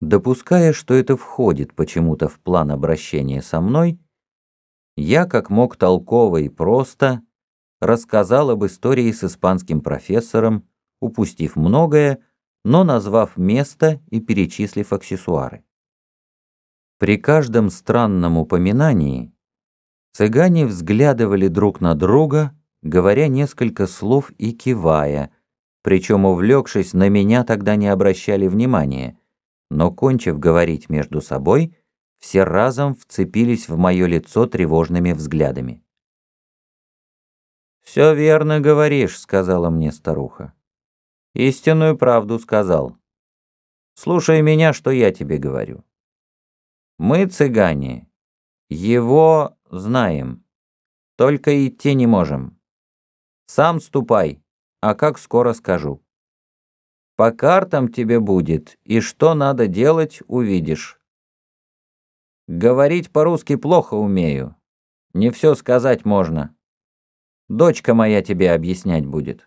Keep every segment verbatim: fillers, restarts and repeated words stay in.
Допуская, что это входит почему-то в план обращения со мной, я, как мог толково и просто, рассказал об истории с испанским профессором, упустив многое, но назвав место и перечислив аксессуары. При каждом странном упоминании цыгане взглядывали друг на друга, говоря несколько слов и кивая, причем, увлекшись, на меня тогда не обращали внимания, но, кончив говорить между собой, все разом вцепились в мое лицо тревожными взглядами. «Все верно говоришь», — сказала мне старуха. «Истинную правду сказал. Слушай меня, что я тебе говорю. Мы, цыгане, его знаем, только идти не можем. Сам ступай, а как скоро скажу. По картам тебе будет, и что надо делать, увидишь. Говорить по-русски плохо умею, не все сказать можно. Дочка моя тебе объяснять будет».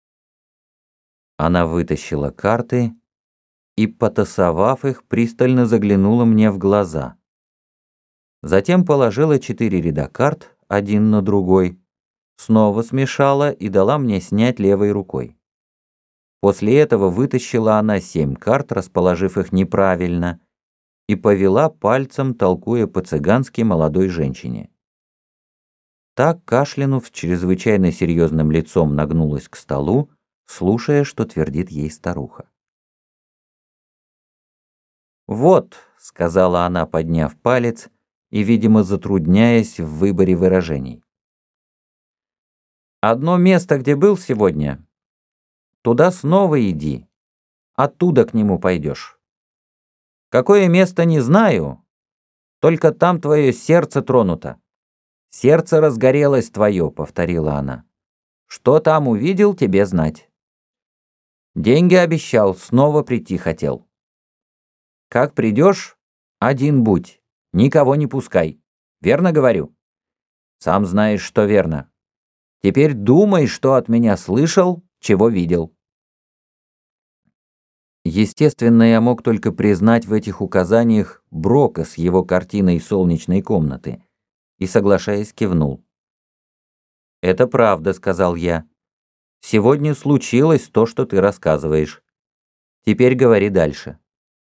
Она вытащила карты и, потасовав их, пристально заглянула мне в глаза. Затем положила четыре ряда карт, один на другой, снова смешала и дала мне снять левой рукой. После этого вытащила она семь карт, расположив их неправильно, и повела пальцем, толкуя по-цыгански молодой женщине. Так, кашлянув, с чрезвычайно серьезным лицом нагнулась к столу, слушая, что твердит ей старуха. «Вот», — сказала она, подняв палец и, видимо, затрудняясь в выборе выражений. «Одно место, где был сегодня, туда снова иди, оттуда к нему пойдешь. Какое место, не знаю, только там твое сердце тронуто. Сердце разгорелось твое», — повторила она. «Что там увидел, тебе знать. Деньги обещал, снова прийти хотел. Как придешь, один будь, никого не пускай. Верно говорю? Сам знаешь, что верно. Теперь думай, что от меня слышал, чего видел». Естественно, я мог только признать в этих указаниях Брока с его картиной солнечной комнаты и, соглашаясь, кивнул. «Это правда», — сказал я. «Сегодня случилось то, что ты рассказываешь. Теперь говори дальше».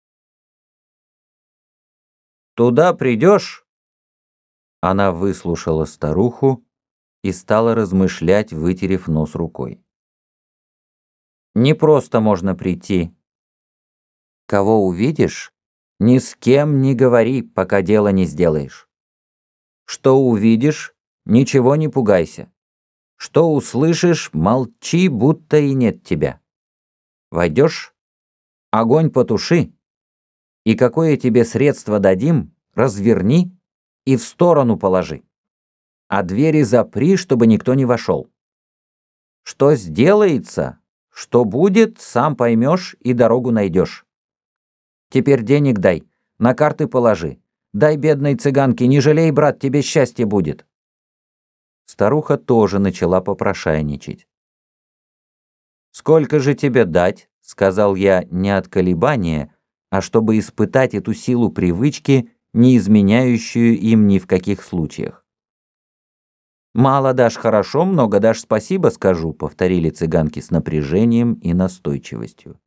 «Туда придешь?» Она выслушала старуху и стала размышлять, вытерев нос рукой. «Не просто можно прийти. Кого увидишь, ни с кем не говори, пока дело не сделаешь. Что увидишь, ничего не пугайся. Что услышишь, молчи, будто и нет тебя. Войдешь, огонь потуши, и какое тебе средство дадим, разверни и в сторону положи. А двери запри, чтобы никто не вошел. Что сделается, что будет, сам поймешь и дорогу найдешь. Теперь денег дай, на карты положи. Дай бедной цыганке, не жалей, брат, тебе счастье будет». Старуха тоже начала попрошайничать. «Сколько же тебе дать?» — сказал я не от колебания, а чтобы испытать эту силу привычки, не изменяющую им ни в каких случаях. «Мало дашь — хорошо, много дашь — спасибо скажу», — повторили цыганки с напряжением и настойчивостью.